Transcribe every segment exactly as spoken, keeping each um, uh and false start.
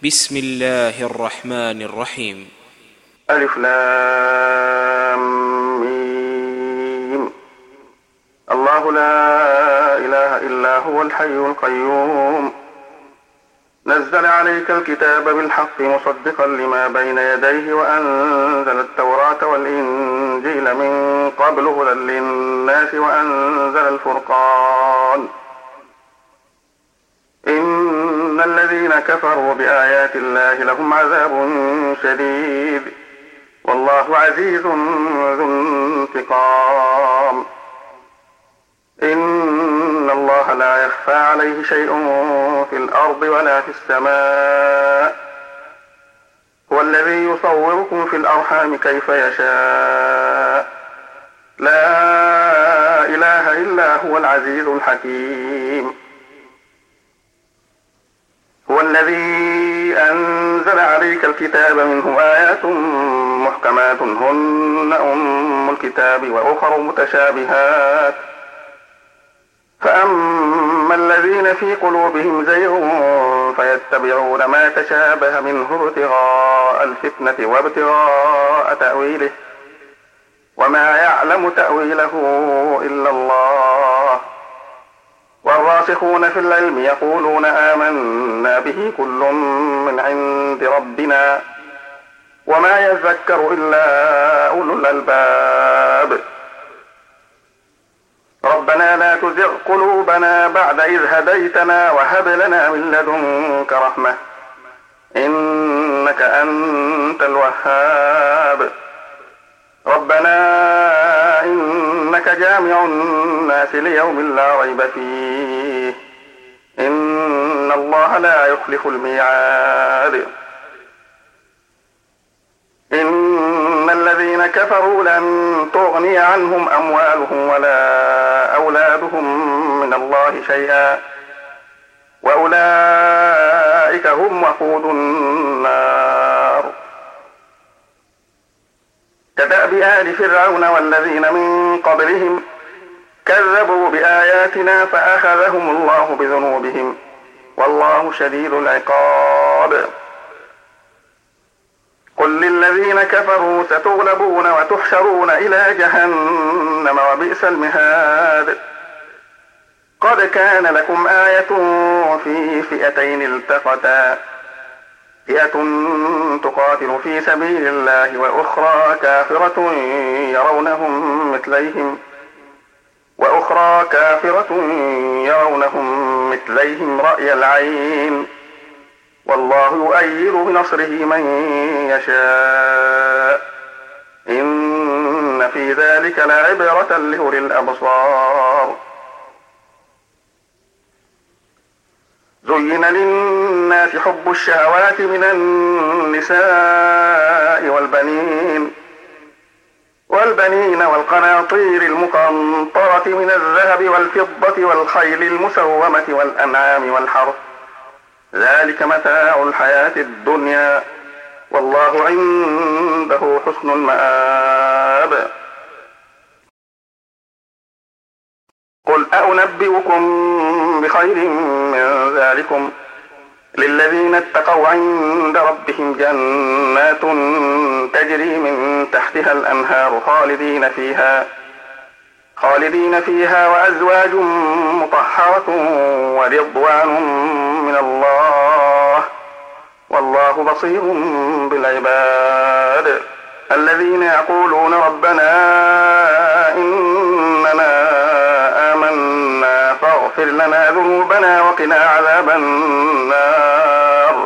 بسم الله الرحمن الرحيم. ألف لام ميم. الله لا إله إلا هو الحي القيوم نزل عليك الكتاب بالحق مصدقا لما بين يديه وأنزل التوراة والإنجيل من قبل هدى للناس وأنزل الفرقان إن الذين كفروا بآيات الله لهم عذاب شديد والله عزيز ذو انتقام. إن الله لا يخفى عليه شيء في الأرض ولا في السماء هو الذي يصوركم في الأرحام كيف يشاء لا إله إلا هو العزيز الحكيم. هو الذي أنزل عليك الكتاب منه آيات محكمات هن أم الكتاب وأخر متشابهات فأما الذين في قلوبهم زيغ فيتبعون ما تشابه منه ابتغاء الفتنة وابتغاء تأويله وما يعلم تأويله إلا الله والراسخون في العلم يقولون آمنا به كل من عند ربنا وما يذكر إلا أولو الألباب. ربنا لا تزغ قلوبنا بعد إذ هديتنا وهب لنا من لدنك رحمة إنك أنت الوهاب. ربنا إنك جامع الناس ليوم لا ريب فيه إن الله لا يخلف الميعاد. إن الذين كفروا لن تغني عنهم أموالهم ولا أولادهم من الله شيئا وأولئك هم وقود النار. كدأب آل فرعون والذين من قبلهم كذبوا بآياتنا فأخذهم الله بذنوبهم والله شديد العقاب. قل للذين كفروا ستغلبون وتحشرون إلى جهنم وبئس المهاد. قد كان لكم آية في فئتين التقتا فئة تقاتل في سبيل الله وأخرى كافرة يرونهم مثليهم وأخرى كافرة يرونهم مثليهم رأي العين والله يؤيد بنصره من يشاء إن في ذلك لعبرة لأولي الأبصار. زين للناس حب الشهوات من النساء والبنين والبنين والقناطير المقنطرة من الذهب والفضة والخيل المسومة والأنعام والحرث ذلك متاع الحياة الدنيا والله عنده حسن المآب. قل أنبئكم بخير من ذلكم للذين اتقوا عند ربهم جنات تجري من تحتها الأنهار خالدين فيها خالدين فيها وأزواج مطهرة ورضوان من الله والله بصير بالعباد. الذين يقولون ربنا إننا آمنا فاغفر لنا ذنوبنا وقنا عذاب النار.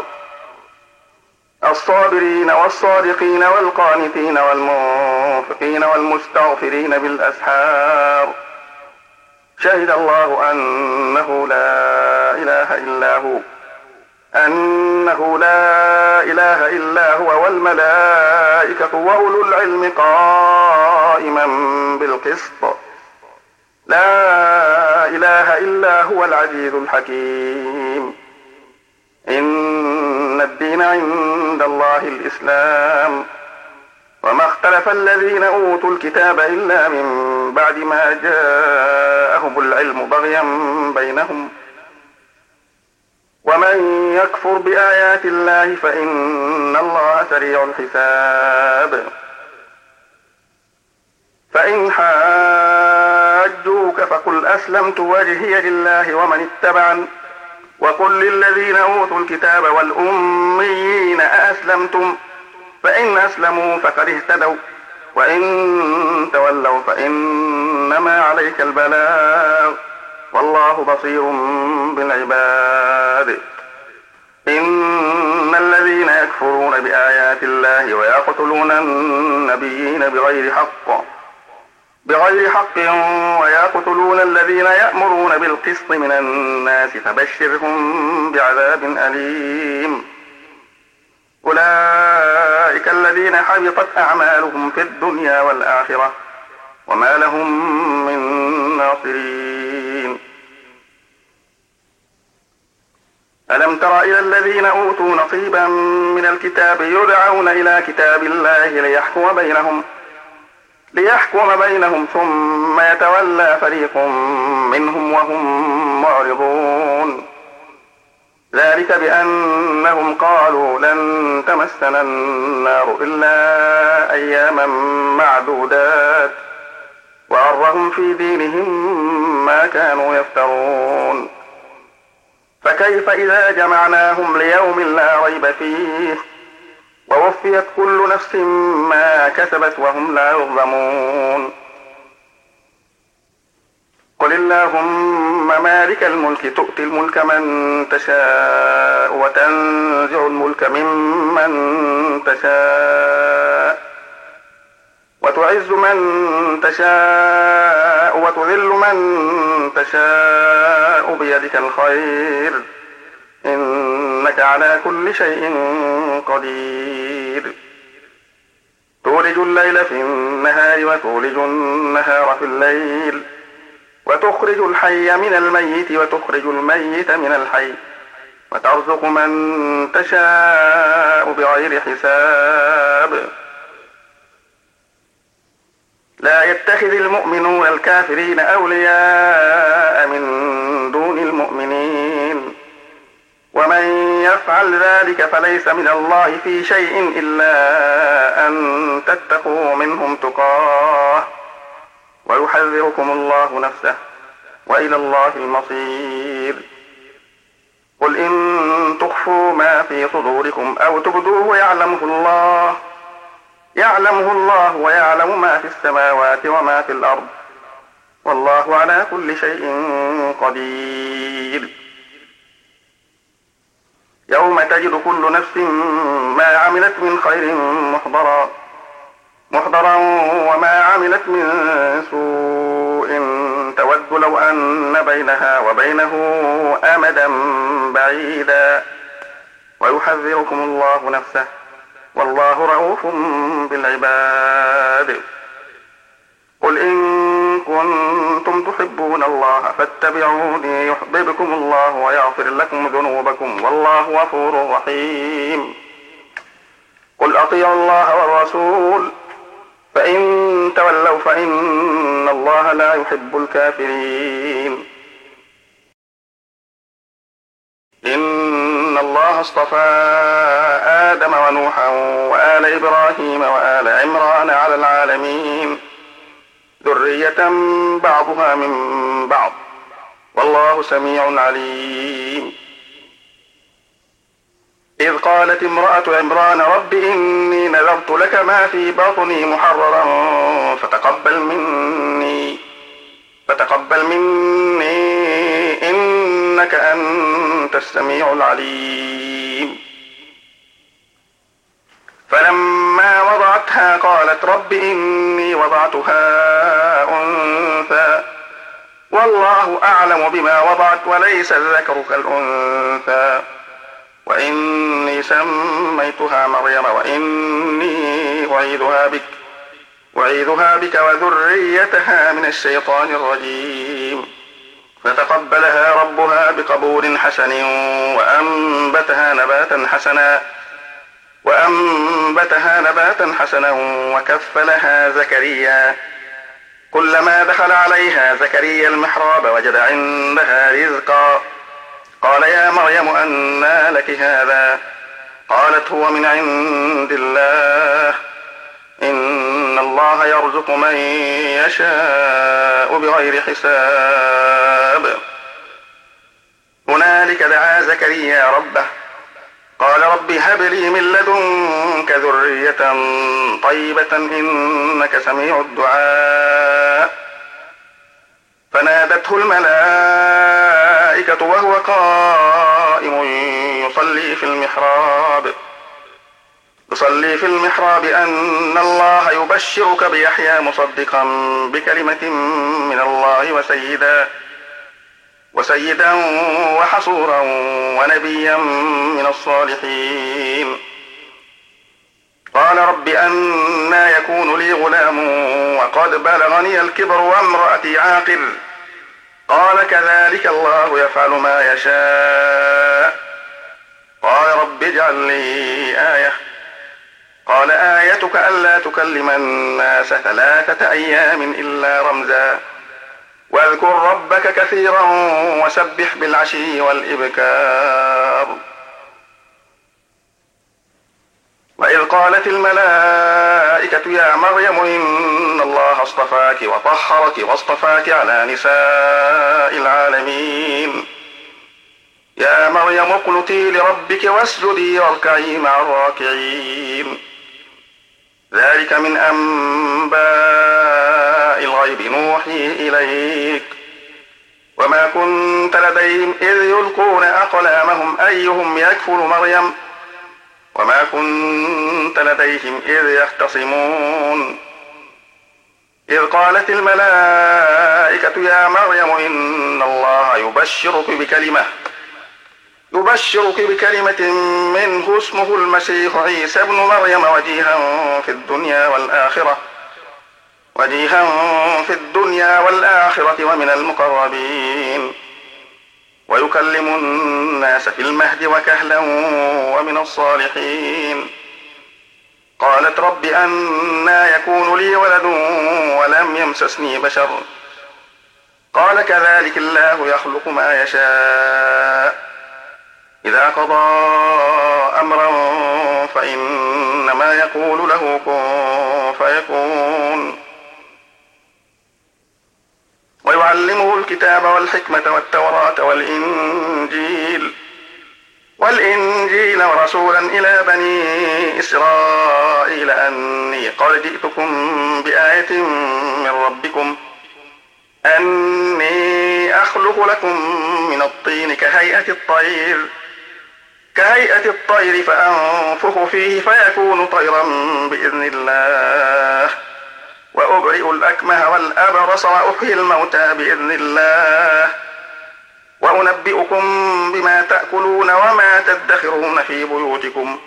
الصابرين والصادقين والقانتين والمنفقين والمستغفرين بالأسحار شهد الله أنه لا إله إلا هو أنه لا إله إلا هو والملائكة وأولو العلم قائما بالقسط لا إله إلا هو العزيز الحكيم. إن الدين عند الله الإسلام وما اختلف الذين أوتوا الكتاب إلا من بعد ما جاءهم العلم بغيا بينهم ومن يكفر بآيات الله فإن الله سريع الحساب. فإن حاجوك فقل أسلمت وجهي لله ومن اتبعني وقل للذين أوتوا الكتاب والأميين أأسلمتم فإن أسلموا فقد اهتدوا وإن تولوا فإنما عليك البلاغ والله بصير بالعباد. إن الذين يكفرون بآيات الله ويقتلون النبيين بغير حق بغير حق ويقتلون الذين يأمرون بالقسط من الناس فبشرهم بعذاب أليم. أولئك الذين حبطت أعمالهم في الدنيا والآخرة وما لهم من ناصرين. ألم تر إلى الذين أوتوا نصيبا من الكتاب يدعون إلى كتاب الله ليحكم بينهم ليحكم بينهم ثم يتولى فريق منهم وهم معرضون. ذلك بأنهم قالوا لن تمسنا النار إلا أياما معدودات وغرهم في دينهم ما كانوا يفترون. فكيف إذا جمعناهم ليوم لا ريب فيه ووفيت كل نفس ما كسبت وهم لا يظلمون. قل اللهم مالك الملك تؤتي الملك من تشاء وتنزع الملك ممن تشاء وتعز من تشاء وتذل من تشاء بيدك الخير إنك على كل شيء قدير. تولج الليل في النهار وتولج النهار في الليل وتخرج الحي من الميت وتخرج الميت من الحي وترزق من تشاء بغير حساب. لا يتخذ المؤمنون الكافرين أولياء من دون المؤمنين ومن يفعل ذلك فليس من الله في شيء إلا أن تتقوا منهم تقاه ويحذركم الله نفسه وإلى الله المصير. قل إن تخفوا ما في صدوركم أو تبدوه يعلمه الله يعلمه الله ويعلم ما في السماوات وما في الأرض والله على كل شيء قدير. يوم تجد كل نفس ما عملت من خير محضرا محضرا وما عملت من سوء تود لو أن بينها وبينه أمدا بعيدا ويحذركم الله نفسه والله رؤوف بالعباد. قل إن كنتم تحبون الله فاتبعوني يحببكم الله ويغفر لكم ذنوبكم والله غفور رحيم. قل أطيعوا الله والرسول فإن تولوا فإن الله لا يحب الكافرين. إن الله اصطفى آدم ونوحا وآل إبراهيم وآل عمران على العالمين ذرية بعضها من بعض والله سميع عليم. إذ قالت امرأة عمران رب إني نذرت لك ما في بطني محررا فتقبل مني فتقبل مني إنك أنت السميع العليم. فلما وضعتها قالت رب إني وضعتها أنثى والله أعلم بما وضعت وليس الذكر كالأنثى وإني سميتها مريم وإني أعيذها بك وأعيذها بك وذريتها من الشيطان الرجيم. فتقبلها ربها بقبول حسن وأنبتها نباتا حسنا وأنبتها نباتا حسنا وكفلها زكريا كلما دخل عليها زكريا المحراب وجد عندها رزقا قال يا مريم أنى لك هذا؟ قالت هو من عند الله، إن الله يرزق من يشاء بغير حساب. هنالك دعا زكريا ربه قال رب هب لي من لدنك ذرية طيبة إنك سميع الدعاء. فنادته الملائكة وهو قائم يصلي في المحراب يصلي في المحراب أن الله يبشرك بيحيى مصدقا بكلمة من الله وسيدا وسيدا وحصورا ونبيا من الصالحين. قال رب أنى يكون لي غلام وقد بلغني الكبر وامرأتي عاقر؟ قال كذلك الله يفعل ما يشاء. قال رب اجعل لي آية. قال آيتك ألا تكلم الناس ثلاثة أيام إلا رمزا واذكر ربك كثيرا وسبح بالعشي والإبكار. وإذ قالت الملائكة يا مريم إن الله اصطفاك وطهرك واصطفاك على نساء العالمين. يا مريم اقنتي لربك واسجدي واركعي مع الراكعين. ذلك من أنباء الغيب نوحيه إليك وما كنت لديهم إذ يلقون أقلامهم أيهم يكفل مريم وما كنت لديهم إذ يختصمون. إذ قالت الملائكة يا مريم إن الله يبشرك بكلمة يبشرك بكلمة منه اسمه المسيح عيسى ابن مريم وجيها في الدنيا والآخرة وجيها في الدنيا والآخرة ومن المقربين ويكلم الناس في المهد وكهلا ومن الصالحين. قالت رب أنى يكون لي ولد ولم يمسسني بشر؟ قال كذلك الله يخلق ما يشاء إذا قضى أمرا فإنما يقول له كن فيكون. ويعلمه الكتاب والحكمة والتوراة والإنجيل والإنجيل ورسولا إلى بني إسرائيل أني قد جئتكم بآية من ربكم أني أخلق لكم من الطين كهيئة الطير كهيئة الطير فأنفخ فيه فيكون طيرا بإذن الله وأبرئ الأكمه والأبرص وأحيي الموتى بإذن الله وأنبئكم بما تأكلون وما تدخرون في بيوتكم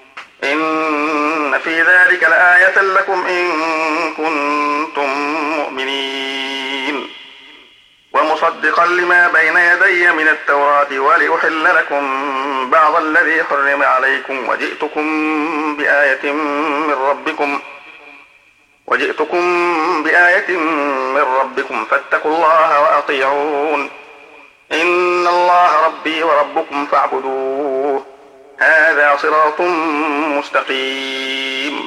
إن في ذلك لآية لكم إن كنتم مؤمنين. ومصدقا لما بين يدي من التوراة ولأحل لكم بعض الذي حرم عليكم وجئتكم بآية من ربكم وجئتكم بآية من ربكم فاتقوا الله وأطيعون إن الله ربي وربكم فاعبدوه هذا صراط مستقيم.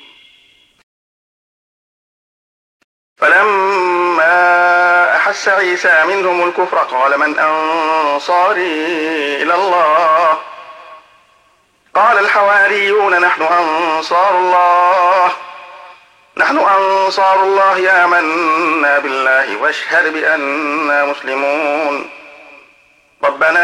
فلما أحس عيسى منهم الكفر قال من أنصاري إلى الله؟ قال الحواريون نحن أنصار الله نحن أنصار الله آمنا بالله واشهد بأننا مسلمون. ربنا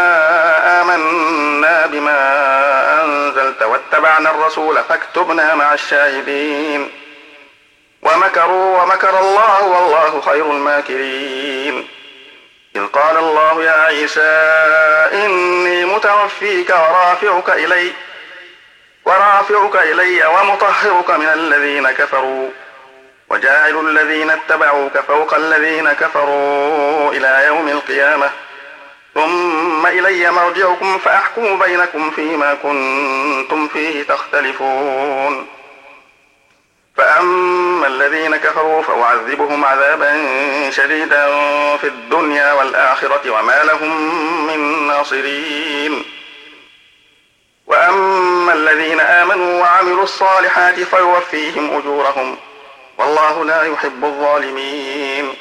آمنا بما أنزلت واتبعنا الرسول فاكتبنا مع الشاهدين. ومكروا ومكر الله والله خير الماكرين. إذ قال الله يا عيسى إني متوفيك ورافعك إلي ورافعك إلي ومطهرك من الذين كفروا وجاعل الذين اتبعوك فوق الذين كفروا إلى يوم القيامة ثم إلي مرجعكم فأحكم بينكم فيما كنتم فيه تختلفون. فأما الذين كفروا فأعذبهم عذابا شديدا في الدنيا والآخرة وما لهم من ناصرين. وأما الذين آمنوا وعملوا الصالحات فيوفيهم أجورهم والله لا يحب الظالمين.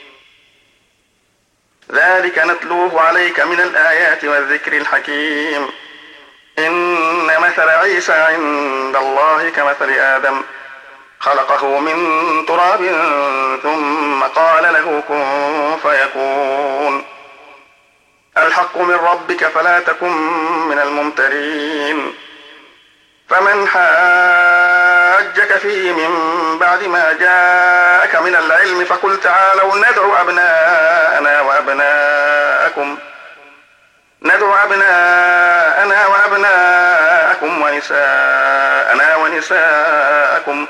ذلك نتلوه عليك من الآيات والذكر الحكيم. إن مثل عيسى عند الله كمثل آدم خلقه من تراب ثم قال له كن فيكون. الحق من ربك فلا تكن من الممترين. فمن حاجك فيه من بعد ما جاءك من العلم فقل تعالوا ندعو أبناءنا وأبناءكم ندعو أبناءنا وأبناءكم ونساءنا ونساءكم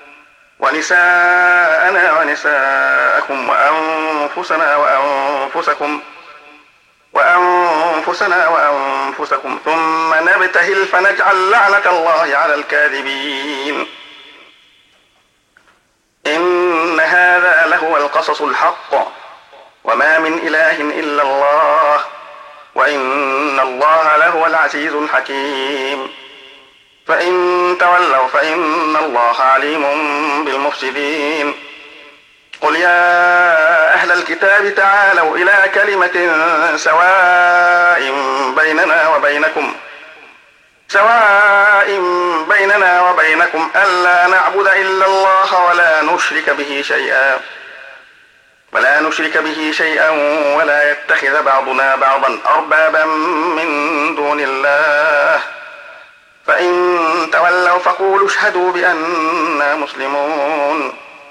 ونساءنا ونساءكم وأنفسنا وأنفسكم وأنفسنا وأنفسكم ثم نبتهل فنجعل لعنة الله على الكاذبين. إن هذا لهو القصص الحق وما من إله إلا الله وإن الله لهو العزيز الحكيم. فإن تولوا فإن الله عليم بالمفسدين. قل يا أهل الكتاب تعالوا إلى كلمة سواء بيننا وبينكم سواء بيننا وبينكم ألا نعبد إلا الله ولا نشرك به شيئا ولا نشرك به شيئا ولا يتخذ بعضنا بعضا أربابا من دون الله. فإن تولوا فقولوا اشهدوا بأننا مسلمون.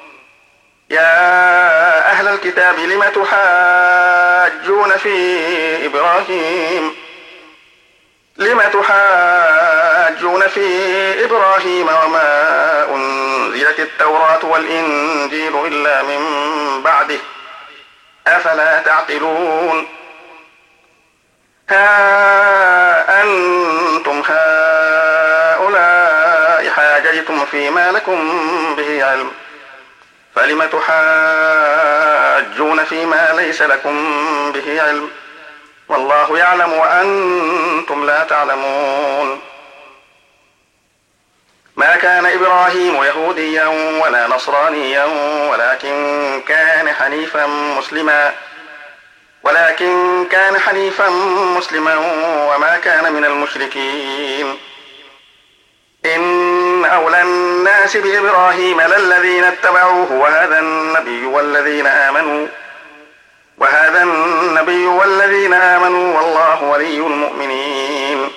يا أهل الكتاب لم تحاجون في إبراهيم لم تحاجون في إبراهيم وما أنزلت التوراة والإنجيل إلا من بعده أفلا تعقلون. ها أنتم هؤلاء حاججتم فيما لكم به علم فلم تحاجون فيما ليس لكم به علم والله يعلم وأنتم لا تعلمون. ما كان إبراهيم يهوديا ولا نصرانيا ولكن كان حنيفا مسلما ولكن كان حنيفا مسلما وما كان من المشركين. إن أولى الناس بإبراهيم للذين اتبعوه وهذا النبي والذين آمنوا وهذا النبي والذين آمنوا والله ولي المؤمنين.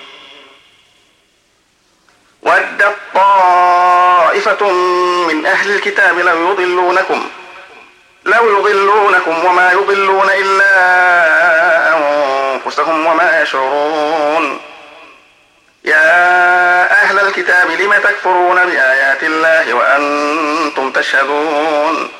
ودت طائفة من أهل الكتاب لو يضلونكم لو يضلونكم وما يضلون إلا أنفسهم وما يشعرون. يا أهل الكتاب لم تكفرون بآيات الله وأنتم تشهدون.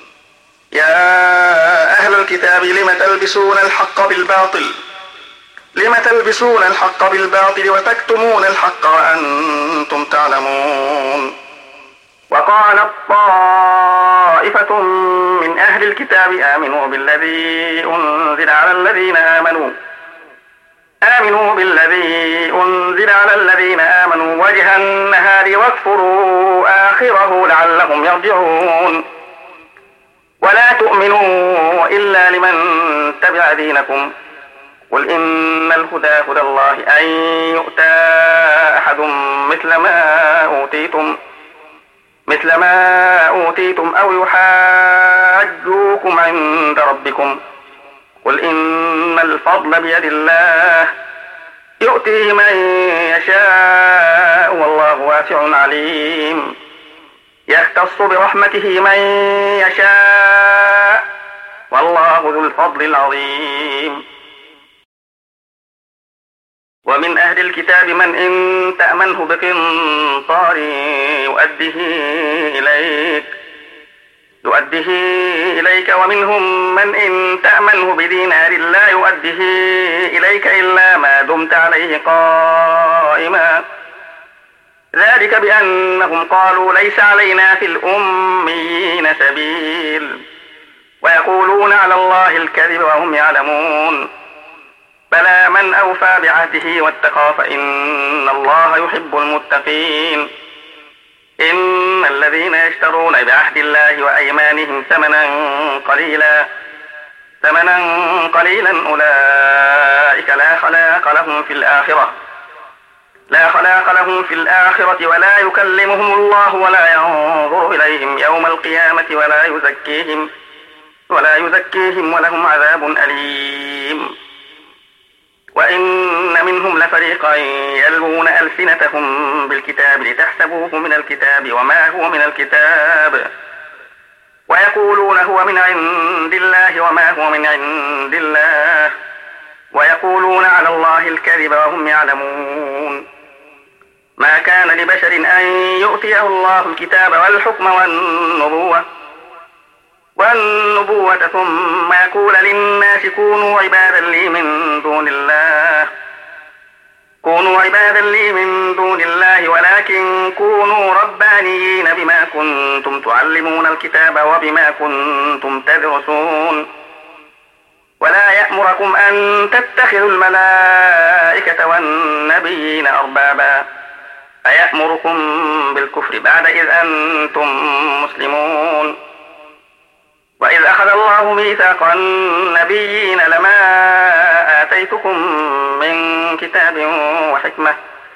يا أهل الكتاب لم تلبسون الحق بالباطل لم تلبسون الحق بالباطل وتكتمون الحق وأنتم تعلمون. وقالت طائفة من أهل الكتاب آمنوا بالذي أنزل على الذين آمنوا آمنوا بالذي أنزل على الذين آمنوا وجه النهار واكفروا آخره لعلهم يرجعون. ولا تؤمنوا إلا لمن تبع دينكم قل إن الهدى هدى الله أن يؤتى أحد مثل ما أوتيتم مثل ما أوتيتم أو يحاجوكم عند ربكم قل إن الفضل بيد الله يؤتيه من يشاء والله واسع عليم. يختص برحمته من يشاء والله ذو الفضل العظيم. ومن أهل الكتاب من إن تأمنه بقنطار يؤديه إليك يؤديه إليك ومنهم من إن تأمنه بدينار لا يؤديه إليك إلا ما دمت عليه قائما ذلك بأنهم قالوا ليس علينا في الأميين سبيل ويقولون على الله الكذب وهم يعلمون. بلى من أوفى بعهده واتقى فإن الله يحب المتقين. إن الذين يشترون بعهد الله وأيمانهم ثمنا قليلا ثمنا قليلا أولئك لا خلاق لهم في الآخرة لا خلاق لهم في الآخرة ولا يكلمهم الله ولا ينظر إليهم يوم القيامة ولا يزكيهم ولا يزكيهم ولهم عذاب أليم. وإن منهم لفريقا يلوون ألسنتهم بالكتاب لتحسبوه من الكتاب وما هو من الكتاب ويقولون هو من عند الله وما هو من عند الله ويقولون على الله الكذب وهم يعلمون. ما كان لبشر أن يؤتيه الله الكتاب والحكم والنبوة والنبوة ثم يقول للناس كونوا عبادا لي من دون الله كونوا عبادا لي من دون الله ولكن كونوا ربانيين بما كنتم تعلمون الكتاب وبما كنتم تدرسون. ولا يأمركم أن تتخذوا الملائكة والنبيين أربابا أيأمركم بالكفر بعد إذ أنتم مسلمون. وإذ أخذ الله ميثاق النبيين لما آتيتكم من كتاب وحكمة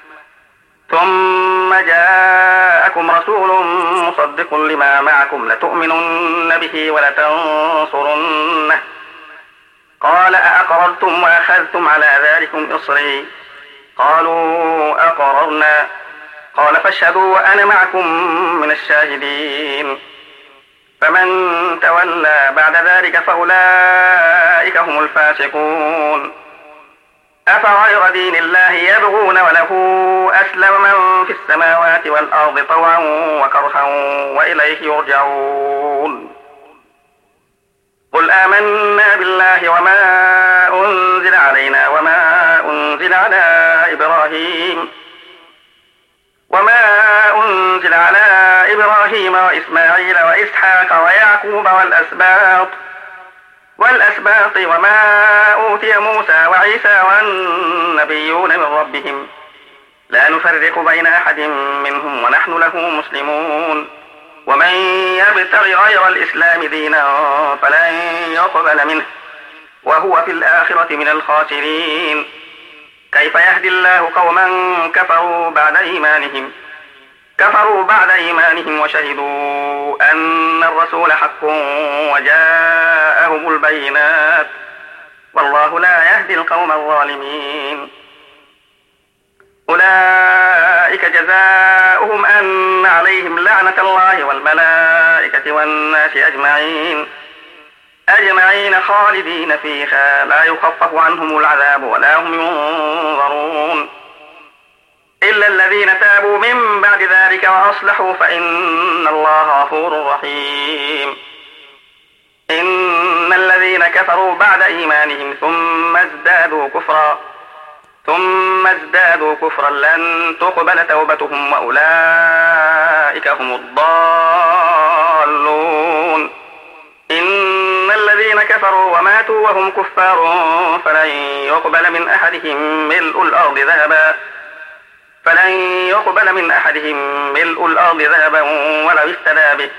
ثم جاءكم رسول مصدق لما معكم لتؤمنن به ولتنصرنه قال أأقررتم وأخذتم على ذلكم إصري قالوا أقررنا قال فاشهدوا وأنا معكم من الشاهدين. فمن تولى بعد ذلك فأولئك هم الفاسقون. أفغير دين الله يبغون وله أسلم من في السماوات والأرض طوعا وكرها وإليه يرجعون. قل آمنا بالله وما أنزل علينا وما أنزل على إبراهيم وما أنزل على إبراهيم وإسماعيل وإسحاق ويعقوب والأسباط والأسباط وما أوتي موسى وعيسى والنبيون من ربهم لا نفرق بين أحد منهم ونحن له مسلمون. ومن يبتغ غير الإسلام دينا فلن يقبل منه وهو في الآخرة من الخاسرين. كيف يهدي الله قوما كفروا بعد إيمانهم كفروا بعد إيمانهم وشهدوا أن الرسول حق وجاءهم البينات والله لا يهدي القوم الظالمين. أولئك جزاؤهم أن عليهم لعنة الله والملائكة والناس أجمعين أجمعين خالدين فيها لا يخفف عنهم العذاب ولا هم ينظرون إلا الذين تابوا من بعد ذلك وأصلحوا فإن الله غفور رحيم. إن الذين كفروا بعد إيمانهم ثم ازدادوا كفرا ثم ازدادوا كفرا لن تقبل توبتهم وأولئك هم الضالون. إن الذين كفروا وماتوا وهم كفار فلن يقبل من أحدهم ملء الأرض ذهبا فلن يقبل من أحدهم ملء الأرض ذهبا ولو افتدى به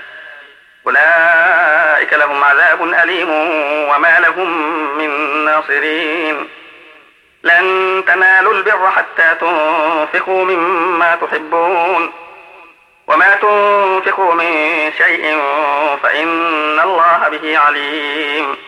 أولئك لهم عذاب أليم وما لهم من ناصرين. لن تنالوا البر حتى تنفقوا مما تحبون وما تنفقوا من شيء فإن الله به عليم.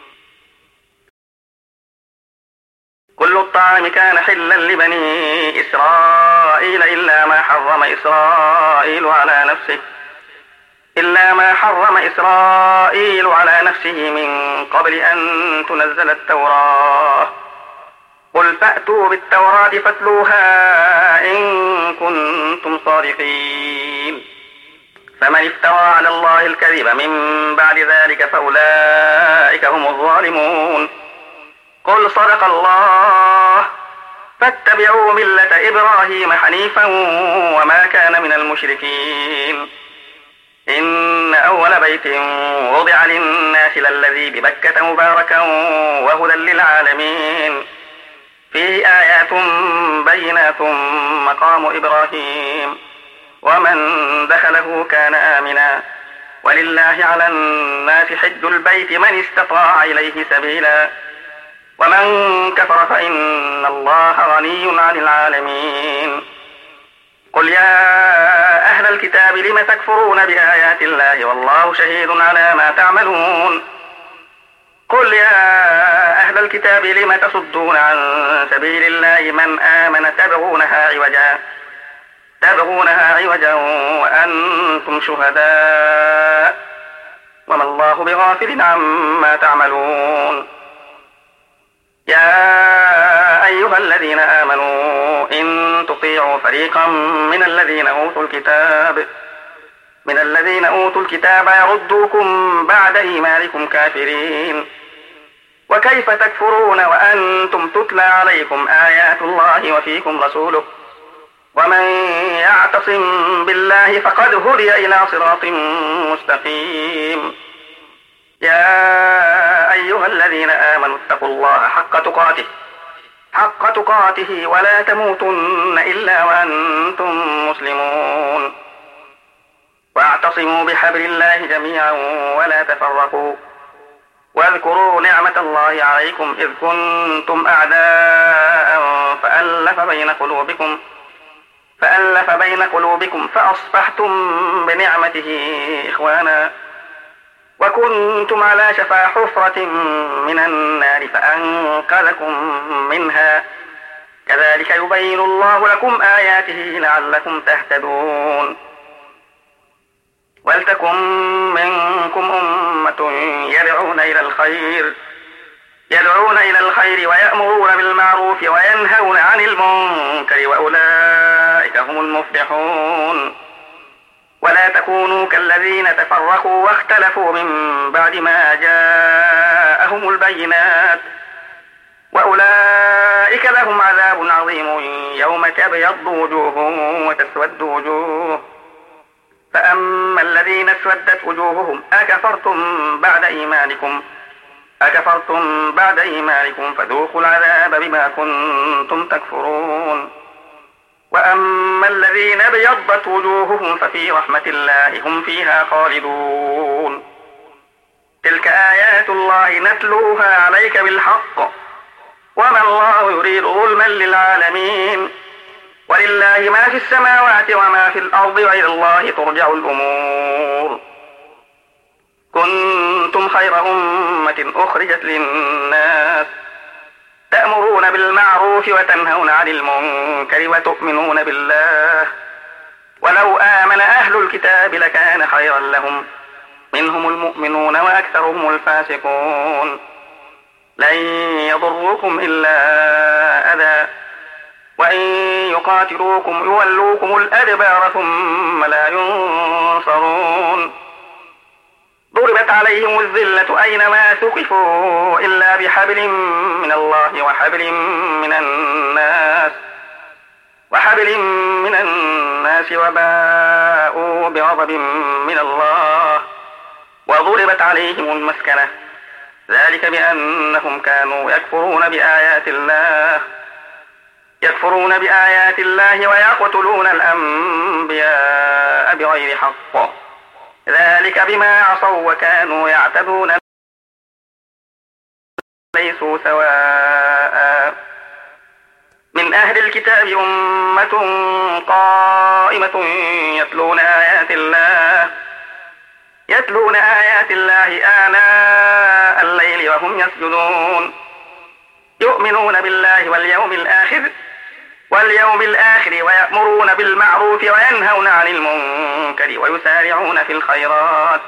كل الطعام كان حلا لبني إسرائيل إلا ما حرم إسرائيل على نفسه إلا ما حرم إسرائيل على نفسه من قبل أن تنزل التوراة. قل فأتوا بالتوراة فاتلوها إن كنتم صادقين. فمن افترى على الله الكذب من بعد ذلك فأولئك هم الظالمون. قل صدق الله فاتبعوا ملة إبراهيم حنيفا وما كان من المشركين. إن أول بيت وضع للناس للذي ببكة مباركا وهدى للعالمين فيه آيات بينات مقام إبراهيم ومن دخله كان آمنا ولله على الناس حج البيت من استطاع إليه سبيلا ومن كفر فإن الله غني عن العالمين. قل يا أهل الكتاب لم تكفرون بآيات الله والله شهيد على ما تعملون. قل يا أهل الكتاب لم تصدون عن سبيل الله من آمن تبغونها عوجا تبغونها عوجا وأنتم شهداء وما الله بغافل عما تعملون. يا أيها الذين آمنوا إن تطيعوا فريقا من الذين أوتوا الكتاب من الذين أوتوا الكتاب يردوكم بعد إيمانكم كافرين وكيف تكفرون وأنتم تتلى عليكم آيات الله وفيكم رسوله ومن يعتصم بالله فقد هدي إلى صراط مستقيم. يا أيها الذين آمنوا اتقوا الله حق تقاته حق تقاته ولا تموتن إلا وأنتم مسلمون. واعتصموا بحبل الله جميعا ولا تفرقوا واذكروا نعمة الله عليكم إذ كنتم أعداء فألف بين قلوبكم فألف بين قلوبكم فأصبحتم بنعمته إخوانا وكنتم على شفا حفرة من النار فأنقذكم منها كذلك يبين الله لكم آياته لعلكم تهتدون. ولتكن منكم أمة يدعون إلى الخير يدعون إلى الخير ويأمرون بالمعروف وينهون عن المنكر وأولئك هم المفلحون. ولا تكونوا كالذين تفرقوا واختلفوا من بعد ما جاءهم البينات وأولئك لهم عذاب عظيم يوم تبيض وجوه وتسود وجوه فأما الذين اسودت وجوههم أكفرتم بعد إيمانكم أكفرتم بعد إيمانكم فذوقوا العذاب بما كنتم تكفرون. وأما الذين ابيضت وجوههم ففي رحمة الله هم فيها خالدون. تلك آيات الله نتلوها عليك بالحق وما الله يريد ظلما للعالمين ولله ما في السماوات وما في الأرض وإلى الله ترجع الأمور. كنتم خير أمة أخرجت للناس تأمرون بالمعروف وتنهون عن المنكر وتؤمنون بالله ولو آمن أهل الكتاب لكان خيرا لهم منهم المؤمنون وأكثرهم الفاسقون. لن يضروكم إلا أذى وإن يقاتلوكم يولوكم الأدبار ثم لا ينصرون. ضربت عليهم الذلة أينما ثقفوا إلا بحبل من الله وحبل من الناس وحبل من الناس وباءوا بغضب من الله وضربت عليهم المسكنة ذلك بأنهم كانوا يكفرون بآيات الله يكفرون بآيات الله ويقتلون الأنبياء بغير حق ذلك بما عصوا وكانوا يعتدون ليسوا سواء. من أهل الكتاب أمة قائمة يتلون آيات الله يتلون آيات الله آناء الليل وهم يسجدون يؤمنون بالله واليوم الآخر واليوم الآخر ويأمرون بالمعروف وينهون عن المنكر ويسارعون في الخيرات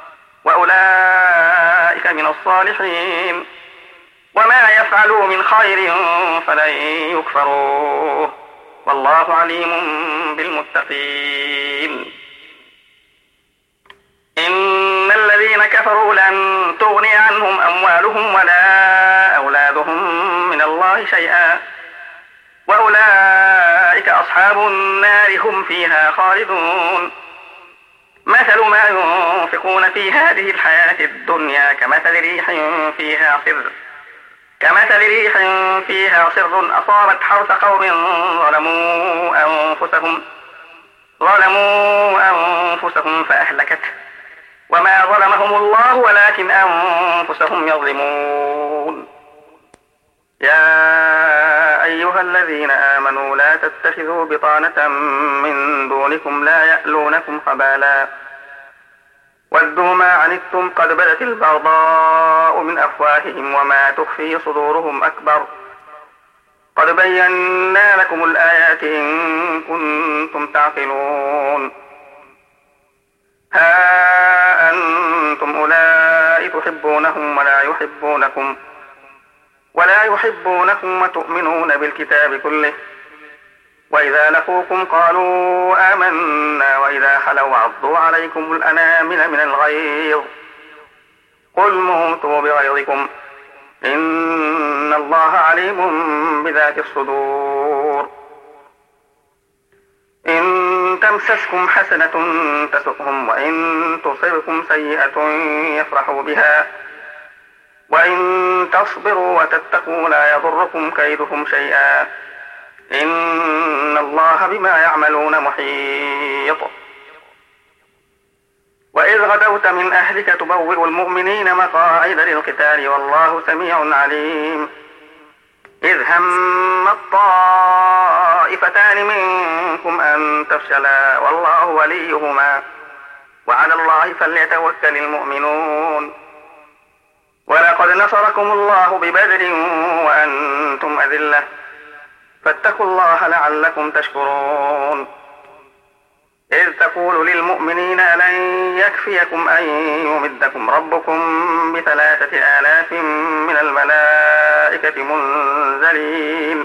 وأولئك من الصالحين. وما يفعلوا من خير فلن يكفروه والله عليم بالمتقين. إن الذين كفروا لن تغني عنهم أموالهم ولا أولادهم من الله شيئا وأصحاب النار هم فيها خالدون. مثل ما ينفقون في هذه الحياة الدنيا كمثل ريح فيها صر كمثل ريح فيها صر أصابت حرث قوم ظلموا أنفسهم ظلموا أنفسهم فأهلكته وما ظلمهم الله ولكن أنفسهم يظلمون. يا أيها الذين آمنوا لا تتخذوا بطانة من دونكم لا يألونكم خبالا ودوا ما عنتم قد بدت البغضاء من أفواههم وما تخفي صدورهم أكبر قد بينا لكم الآيات إن كنتم تعقلون. ها أنتم أولئك تحبونهم ولا يحبونكم ولا يحبونكم وتؤمنون بالكتاب كله وإذا لقوكم قالوا آمنا وإذا خلوا عضوا عليكم الأنامل من الغيظ قل موتوا بغيظكم إن الله عليم بذات الصدور. إن تمسسكم حسنة تسؤهم وإن تصبكم سيئة يفرحوا بها وإن تصبروا وتتقوا لا يضركم كيدهم شيئا إن الله بما يعملون محيط. وإذ غدوت من أهلك تبوئ المؤمنين مقاعد للقتال والله سميع عليم. إذ هم الطائفتان منكم أن تفشلا والله وليهما وعلى الله فليتوكل المؤمنون. ولقد نصركم الله ببدر وأنتم أذلة فاتقوا الله لعلكم تشكرون. إذ تقول للمؤمنين لن يكفيكم أن يمدكم ربكم بثلاثة آلاف من الملائكة منزلين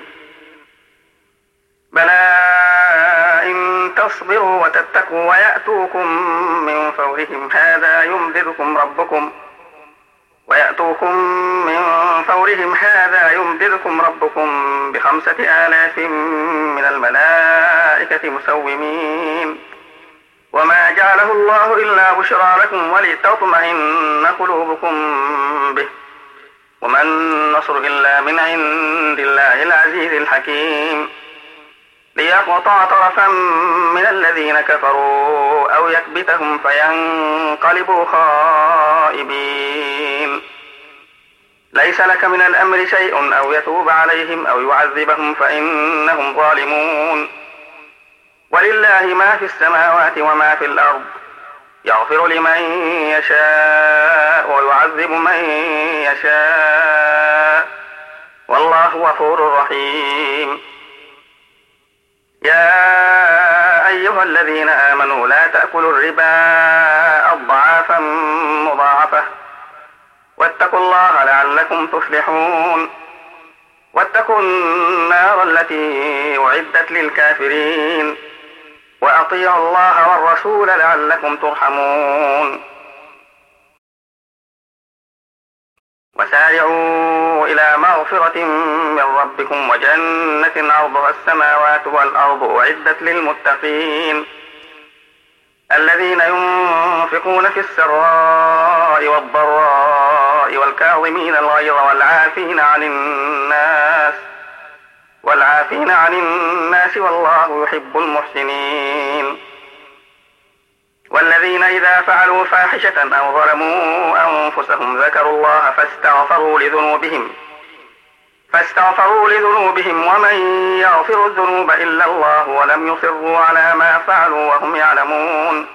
بلى إن تصبروا وتتقوا ويأتوكم من فورهم هذا يمددكم ربكم ويأتوكم من فورهم هذا يمددكم ربكم بخمسة آلاف من الملائكة مسومين وما جعله الله إلا بشرى لكم ولتطمئن قلوبكم به وما النصر إلا من عند الله العزيز الحكيم. ليقطع طرفا من الذين كفروا أو يكبتهم فينقلبوا خائبين. ليس لك من الأمر شيء أو يتوب عليهم أو يعذبهم فإنهم ظالمون. ولله ما في السماوات وما في الأرض يغفر لمن يشاء ويعذب من يشاء والله غفور رحيم. يا أيها الذين آمنوا لا تأكلوا الربا أضعافا مضاعفة واتقوا الله لعلكم تفلحون. واتقوا النار التي أعدت للكافرين وأطيعوا الله والرسول لعلكم ترحمون. وسارعوا إلى مغفرة من ربكم وجنة عرضها السماوات والأرض أعدت للمتقين الذين ينفقون في السراء والضراء والكاظمين الغيظ والعافين عن الناس والعافين عن الناس والله يحب المحسنين. والذين إذا فعلوا فاحشة أو ظلموا أنفسهم ذكروا الله فاستغفروا لذنوبهم فاستغفروا لذنوبهم ومن يغفر الذنوب إلا الله ولم يصروا على ما فعلوا وهم يعلمون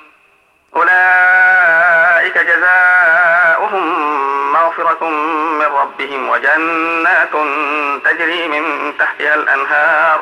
أولئك جزاؤهم مغفرة من ربهم وجنات تجري من تحتها الأنهار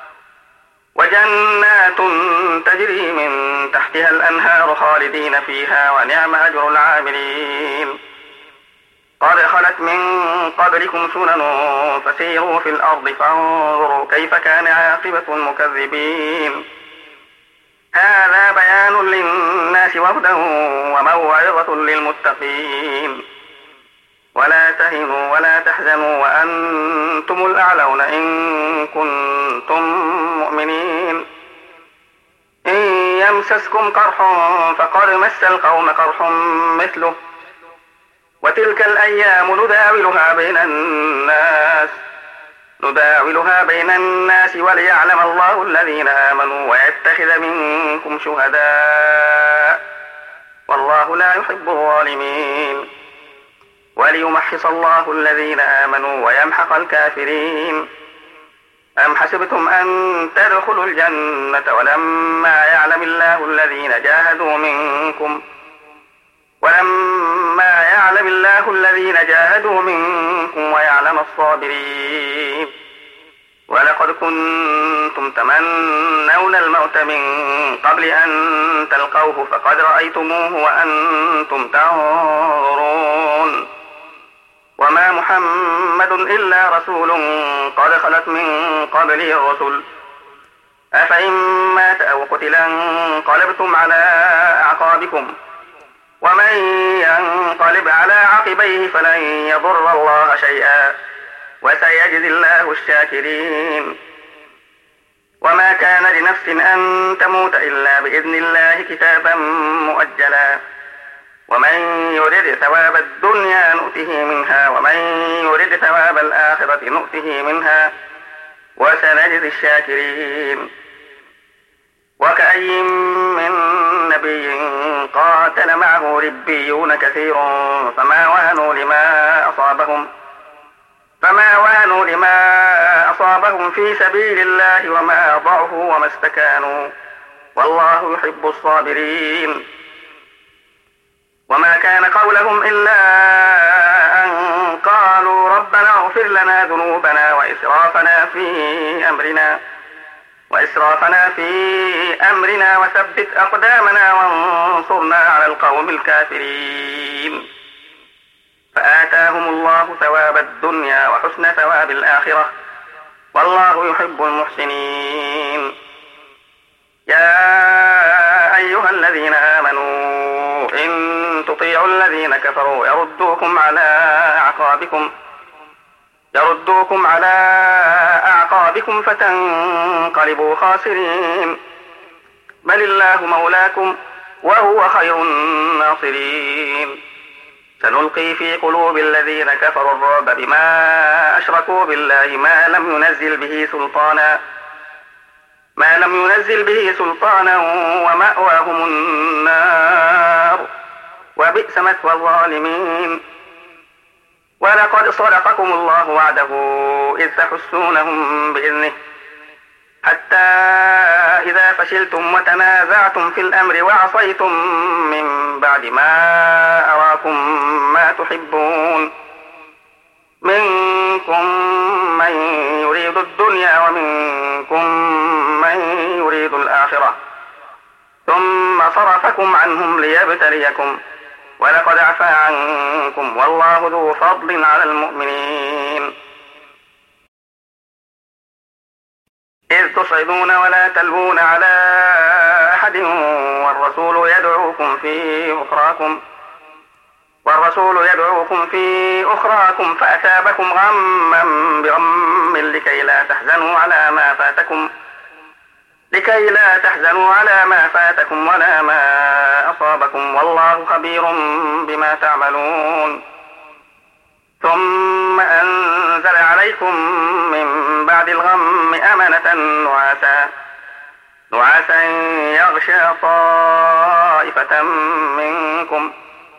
وجنات تجري من تحتها الأنهار خالدين فيها ونعم أجر العاملين. قد خلت من قبلكم سنن فسيروا في الأرض فانظروا كيف كان عاقبة المكذبين. هذا بيان للناس وهدى وموعظة للمتقين. ولا تهنوا ولا تحزنوا وأنتم الأعلون إن كنتم مؤمنين يمسسكم قرح فقد مس القوم قرح مثله وتلك الأيام نداولها بين الناس نداولها بين الناس وليعلم الله الذين آمنوا ويتخذ منكم شهداء والله لا يحب الظالمين وليمحص الله الذين آمنوا ويمحق الكافرين. أم حسبتم أن تدخلوا الجنة ولما يعلم الله الذين جاهدوا منكم ولما يعلم الله الذين جاهدوا منكم ويعلم الصابرين. ولقد كنتم تمنون الموت من قبل أن تلقوه فقد رأيتموه وأنتم تنظرون. وما محمد إلا رسول قد خلت من قبله الرسل أفإن مات أو قتل انقلبتم على أعقابكم ومن ينقلب على عقبيه فلن يضر الله شيئا وسيجزي الله الشاكرين. وما كان لنفس أن تموت إلا بإذن الله كتابا مؤجلا ومن يرد ثواب الدنيا نؤته منها ومن يرد ثواب الآخرة نؤته منها وسنجزي الشاكرين. وكأي من نبي قاتل معه ربيون كثير فما وهنوا لما أصابهم فما وهنوا لما أصابهم في سبيل الله وما ضعفوا وما استكانوا والله يحب الصابرين. وما كان قولهم إلا أن قالوا ربنا اغفر لنا ذنوبنا وإسرافنا في أمرنا وإسرافنا في أمرنا وثبت أقدامنا وانصرنا على القوم الكافرين. فآتاهم الله ثواب الدنيا وحسن ثواب الآخرة والله يحب المحسنين. يا أيها الذين آمنوا إن تطيعوا الذين كفروا يردوكم على أعقابكم يردوكم على أعقابكم فتنقلبوا خاسرين. بل الله مولاكم وهو خير الناصرين. سنلقي في قلوب الذين كفروا الرعب بما أشركوا بالله ما لم ينزل به سلطانا ما لم ينزل به سلطانا ومأواهم النار وبئس مثوى الظالمين. ولقد صدقكم الله وعده إذ تحسونهم بإذنه حتى إذا فشلتم وتنازعتم في الأمر وعصيتم من بعد ما أراكم ما تحبون منكم من يريد الدنيا ومنكم من يريد الآخرة ثم صرفكم عنهم ليبتليكم ولقد عفا عنكم والله ذو فضل على المؤمنين. إذ تصعدون ولا تلوون على أحد والرسول يدعوكم في أخراكم والرسول يدعوكم في أخراكم فأثابكم غما بغم لكي لا تحزنوا على ما فاتكم لكي لا تحزنوا على ما فاتكم ولا ما أصابكم والله خبير بما تعملون. ثم أنزل عليكم من بعد الغم أمنة نعاسا نعاسا يغشى طائفة منكم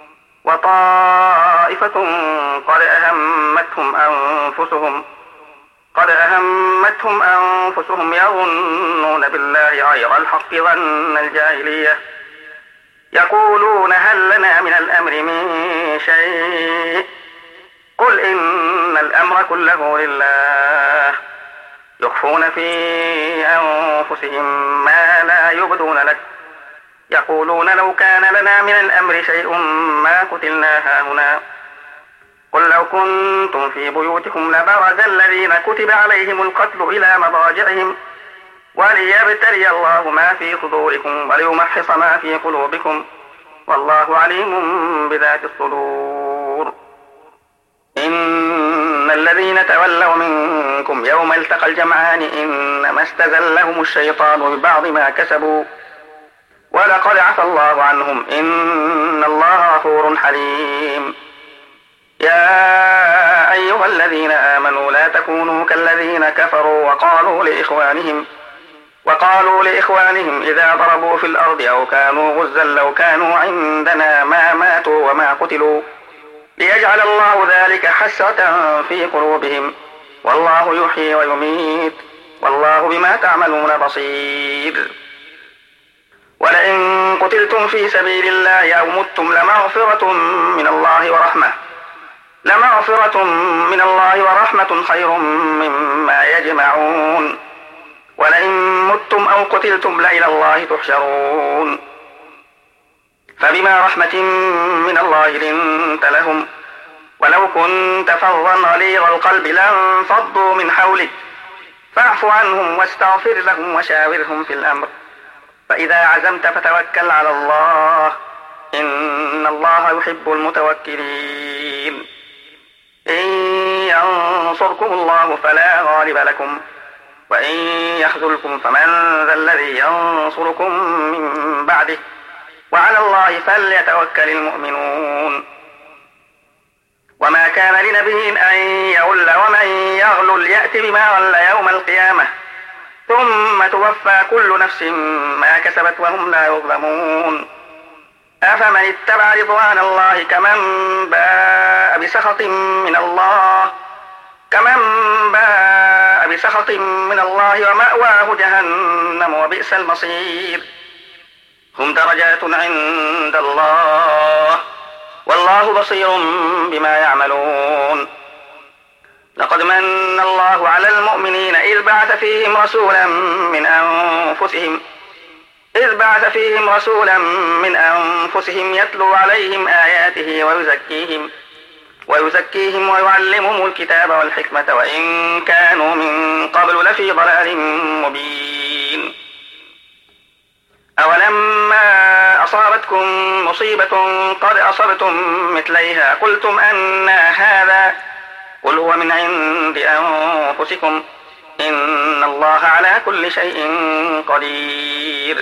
وطائفة قد أهمتهم أنفسهم قد أهمتهم أنفسهم يظنون بالله غير الحق ظن الجاهلية يقولون هل لنا من الأمر من شيء قل إن الأمر كله لله يخفون في أنفسهم ما لا يبدون لك يقولون لو كان لنا من الأمر شيء ما قتلنا هاهنا قل لو كنتم في بيوتكم لبرز الذين كتب عليهم القتل إلى مضاجعهم وليبتلي الله ما في صدوركم وليمحص ما في قلوبكم والله عليم بذات الصدور. إن الذين تولوا منكم يوم التقى الجمعان إنما استزلهم الشيطان ببعض ما كسبوا ولقد عفى الله عنهم إن الله غفور حليم. يا أيها الذين آمنوا لا تكونوا كالذين كفروا وقالوا لإخوانهم وقالوا لإخوانهم إذا ضربوا في الأرض أو كانوا غزا لو كانوا عندنا ما ماتوا وما قتلوا ليجعل الله ذلك حسرة في قلوبهم والله يحيي ويميت والله بما تعملون بصير. ولئن قتلتم في سبيل الله أو متم لمغفرة من الله ورحمة لمغفرة من الله ورحمة خير مما يجمعون. ولئن متم أو قتلتم لإلى الله تحشرون. فبما رحمة من الله لنت لهم ولو كنت فظا غليظ القلب لانفضوا من حولك فاعف عنهم واستغفر لهم وشاورهم في الأمر فإذا عزمت فتوكل على الله إن الله يحب المتوكلين. إن ينصركم الله فلا غالب لكم وإن يخذلكم فمن ذا الذي ينصركم من بعده وعلى الله فليتوكل المؤمنون. وما كان لنبي أن يغل ومن يغلل يأت بما غل يوم القيامة ثم توفى كل نفس ما كسبت وهم لا يظلمون. أفمن اتبع رضوان الله كمن باء بسخط من الله كمن باء بسخط من الله ومأواه جهنم وبئس المصير. هم درجات عند الله والله بصير بما يعملون. لقد من الله على المؤمنين إذ بعث فيهم رسولا من أنفسهم إذ بعث فيهم رسولا من أنفسهم يتلو عليهم آياته ويزكيهم ويزكيهم ويعلمهم الكتاب والحكمة وإن كانوا من قبل لفي ضلال مبين. أولما أصابتكم مصيبة قد أصبتم مثليها قلتم أنى هذا قل هو من عند أنفسكم إن الله على كل شيء قدير.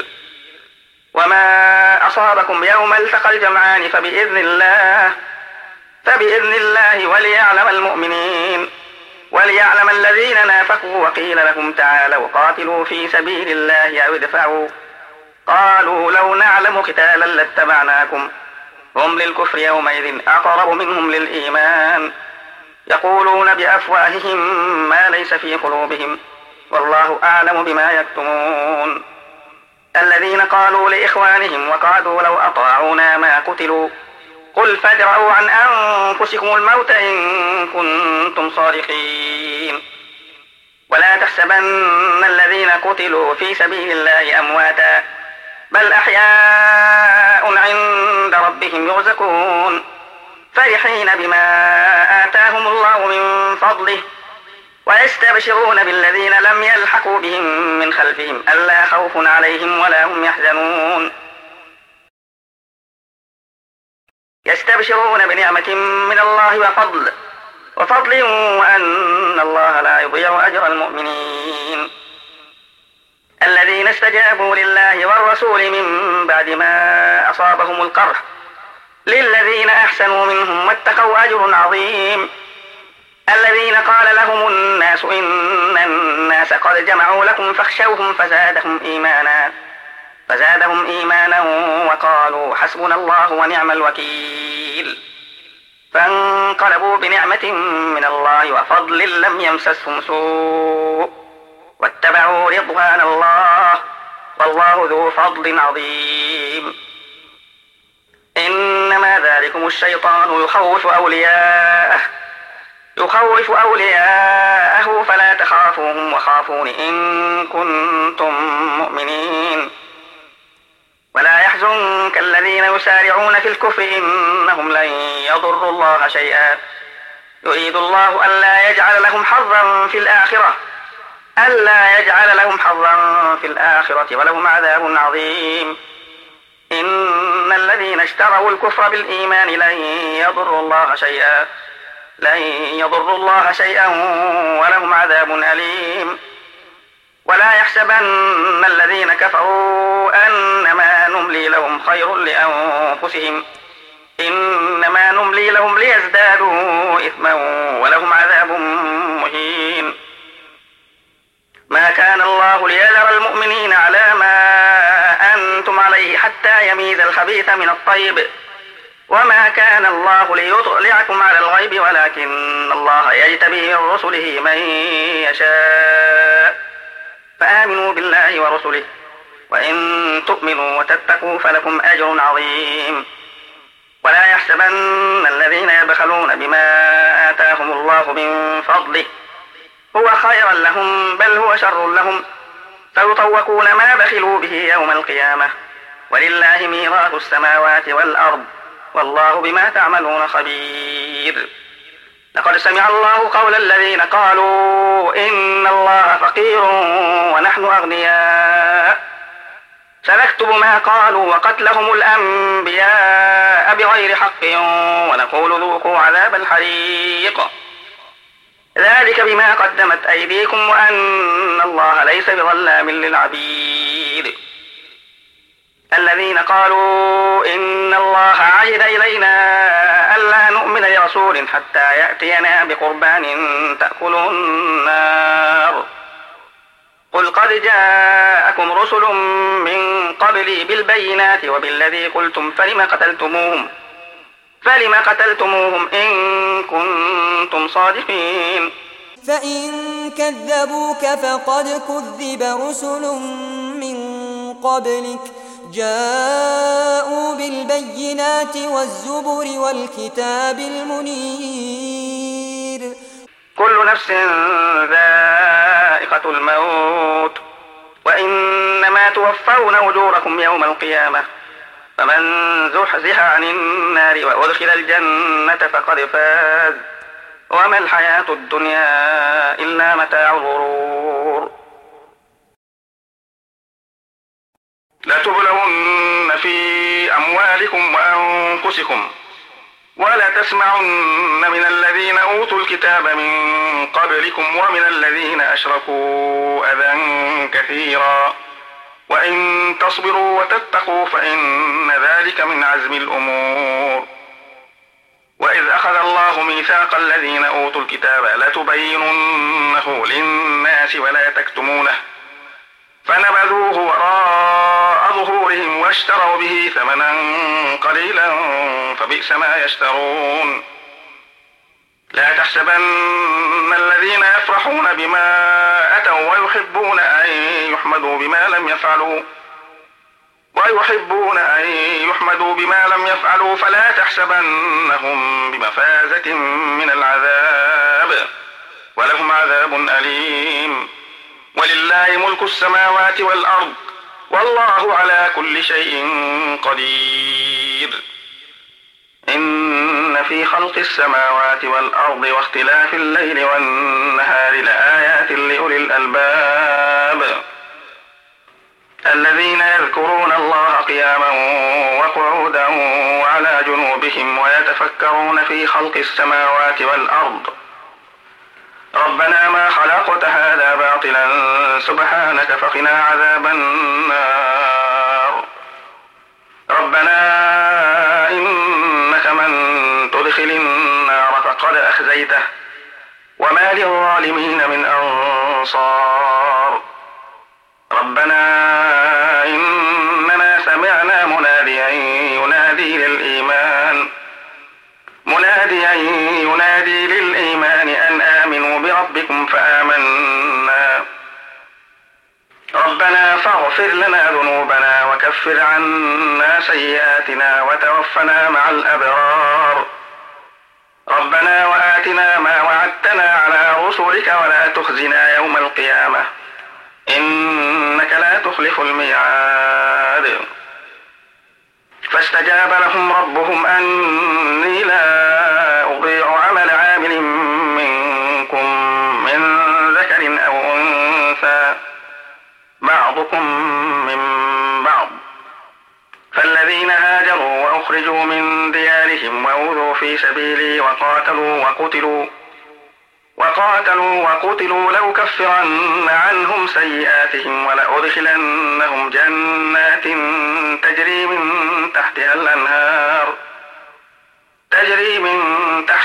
وما أصابكم يوم التقى الجمعان فبإذن الله فبإذن الله وليعلم المؤمنين وليعلم الذين نافقوا وقيل لهم تعالوا قاتلوا في سبيل الله أو ادفعوا قالوا لو نعلم قتالا لاتبعناكم هم للكفر يومئذ أقرب منهم للإيمان يقولون بأفواههم ما ليس في قلوبهم والله أعلم بما يكتمون. الذين قالوا لإخوانهم وقعدوا لو أطاعونا ما قتلوا قل فادرءوا عن أنفسكم الموت إن كنتم صادقين. ولا تحسبن الذين قتلوا في سبيل الله أمواتا بل أحياء عند ربهم يرزقون فرحين بما آتاهم الله من فضله ويستبشرون بالذين لم يلحقوا بهم من خلفهم ألا خوف عليهم ولا هم يحزنون. يستبشرون بنعمة من الله وفضل وفضل وأن الله لا يضيع أجر المؤمنين. الذين استجابوا لله والرسول من بعد ما أصابهم القرح للذين أحسنوا منهم واتقوا أجر عظيم. الذين قال لهم الناس إن الناس قد جمعوا لكم فاخشوهم فزادهم إيمانا فزادهم إيمانا وقالوا حسبنا الله ونعم الوكيل. فانقلبوا بنعمة من الله وفضل لم يمسسهم سوء واتبعوا رضوان الله والله ذو فضل عظيم. إنما ذلكم الشيطان يخوف أولياءه يخوف أولياءه فلا تخافوهم وخافون إن كنتم مؤمنين. ولا يحزنك الذين يسارعون في الكفر إنهم لن يضروا الله شيئا يريد الله ألا يجعل لهم حظا في الآخرة ألا يجعل لهم حظا في الآخرة ولهم عذاب عظيم. إن الذين اشتروا الكفر بالإيمان لن يضروا الله شيئا لن يضروا الله شيئا ولهم عذاب أليم. ولا يحسبن الذين كفروا أنما نملي لهم خير لأنفسهم إنما نملي لهم ليزدادوا إثما ولهم عذاب مهين. ما كان الله ليذر المؤمنين على ما أنتم عليه حتى يميز الخبيث من الطيب وما كان الله ليطلعكم على الغيب ولكن الله يجتبي من رسله من يشاء فآمنوا بالله ورسله وإن تؤمنوا وتتقوا فلكم أجر عظيم. ولا يحسبن الذين يبخلون بما آتاهم الله من فضله هو خيرا لهم بل هو شر لهم سيطوقون ما بخلوا به يوم القيامة ولله ميراث السماوات والأرض والله بما تعملون خبير. لقد سمع الله قول الذين قالوا إن الله فقير ونحن أغنياء سنكتب ما قالوا وقتلهم الأنبياء بغير حق ونقول ذوقوا عذاب الحريق ذلك بما قدمت أيديكم وأن الله ليس بظلام للعبيد. الذين قالوا إن الله عهد إلينا ألا نؤمن لرسول حتى يأتينا بقربان تأكله النار قل قد جاءكم رسل من قبلي بالبينات وبالذي قلتم فلم قتلتموهم فلم قتلتموهم إن كنتم صادقين. فإن كذبوك فقد كذب رسل من قبلك جاءوا بالبينات والزبر والكتاب المنير. كل نفس ذائقة الموت وإنما توفون أجوركم يوم القيامة فمن زحزح عن النار وأدخل الجنة فقد فاز وما الحياة الدنيا إلا متاع الغرور. لتبلون في أموالكم وأنفسكم ولا تسمعن من الذين أوتوا الكتاب من قبلكم ومن الذين أشركوا أذى كثيرا وإن تصبروا وتتقوا فإن ذلك من عزم الأمور. وإذ أخذ الله ميثاق الذين أوتوا الكتاب لتبيننه للناس ولا تكتمونه فنبذوه وراء ظهورهم واشتروا به ثمنا قليلا فبئس ما يشترون. لا تحسبن الذين يفرحون بما أتوا ويحبون أن يحمدوا بما لم يفعلوا ويحبون أن يحمدوا بما لم يفعلوا فلا تحسبنهم بمفازة من العذاب ولهم عذاب أليم. ولله ملك السماوات والأرض والله على كل شيء قدير. إن في خلق السماوات والأرض واختلاف الليل والنهار لآيات لأولي الألباب الذين يذكرون الله قياما وقعودا وعلى جنوبهم ويتفكرون في خلق السماوات والأرض ربنا ما خلقت هذا باطلا سبحانك فقنا عذاب النار. ربنا إنك من تدخل النار فقد أخزيته وما للظالمين من أنصار. ربنا إننا سمعنا مناديا ينادي للإيمان مناديا ينادي للإيمان أن آمنوا بربكم فآمنا. ربنا فاغفر لنا ذنوبنا وكفر عنا سيئاتنا وتوفنا مع الأبرار. ربنا وآتنا ما وعدتنا على رسلك ولا تخزنا يوم القيامة إنك لا تخلف الميعاد. فاستجاب لهم ربهم أني لا أضيع عمل عامل منكم من ذكر أو أنثى بعضكم من بعض. فالذين هاجروا وأخرجوا من ديارهم وأوذوا في سبيلي وقاتلوا وقتلوا وقاتلوا وقتلوا لأكفرن عنهم سيئاتهم ولأدخلنهم جنات تجري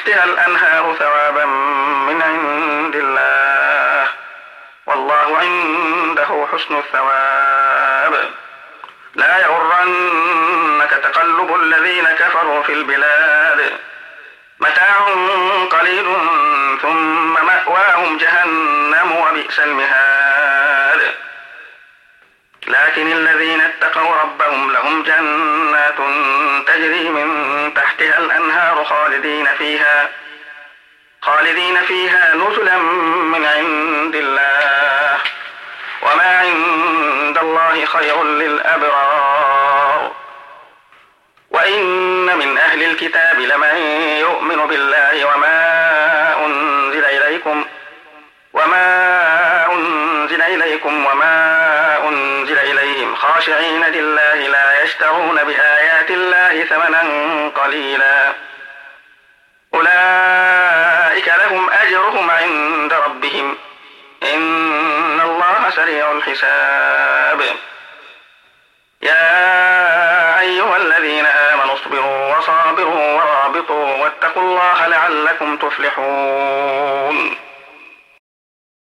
تحتها الأنهار ثوابا من عند الله والله عنده حسن الثواب. لا يغرنك تقلب الذين كفروا في البلاد متاع قليل ثم مأواهم جهنم وبئس المهاد. لكن الذين اتقوا ربهم لهم جنات تجري من تحتها الأنهار خالدين فيها خالدين فيها نزلا من عند الله وما عند الله خير للأبرار. وإن من أهل الكتاب لمن يؤمن بالله وما أنزل إليكم وما أنزل إليكم وما أنزل إليهم خاشعين لله لا يشترون بآيات الله ثمنا قليلا أولئك لهم أجرهم عند ربهم إن الله سريع الحساب. يا أيها الذين آمنوا اصبروا وصابروا ورابطوا واتقوا الله لعلكم تفلحون.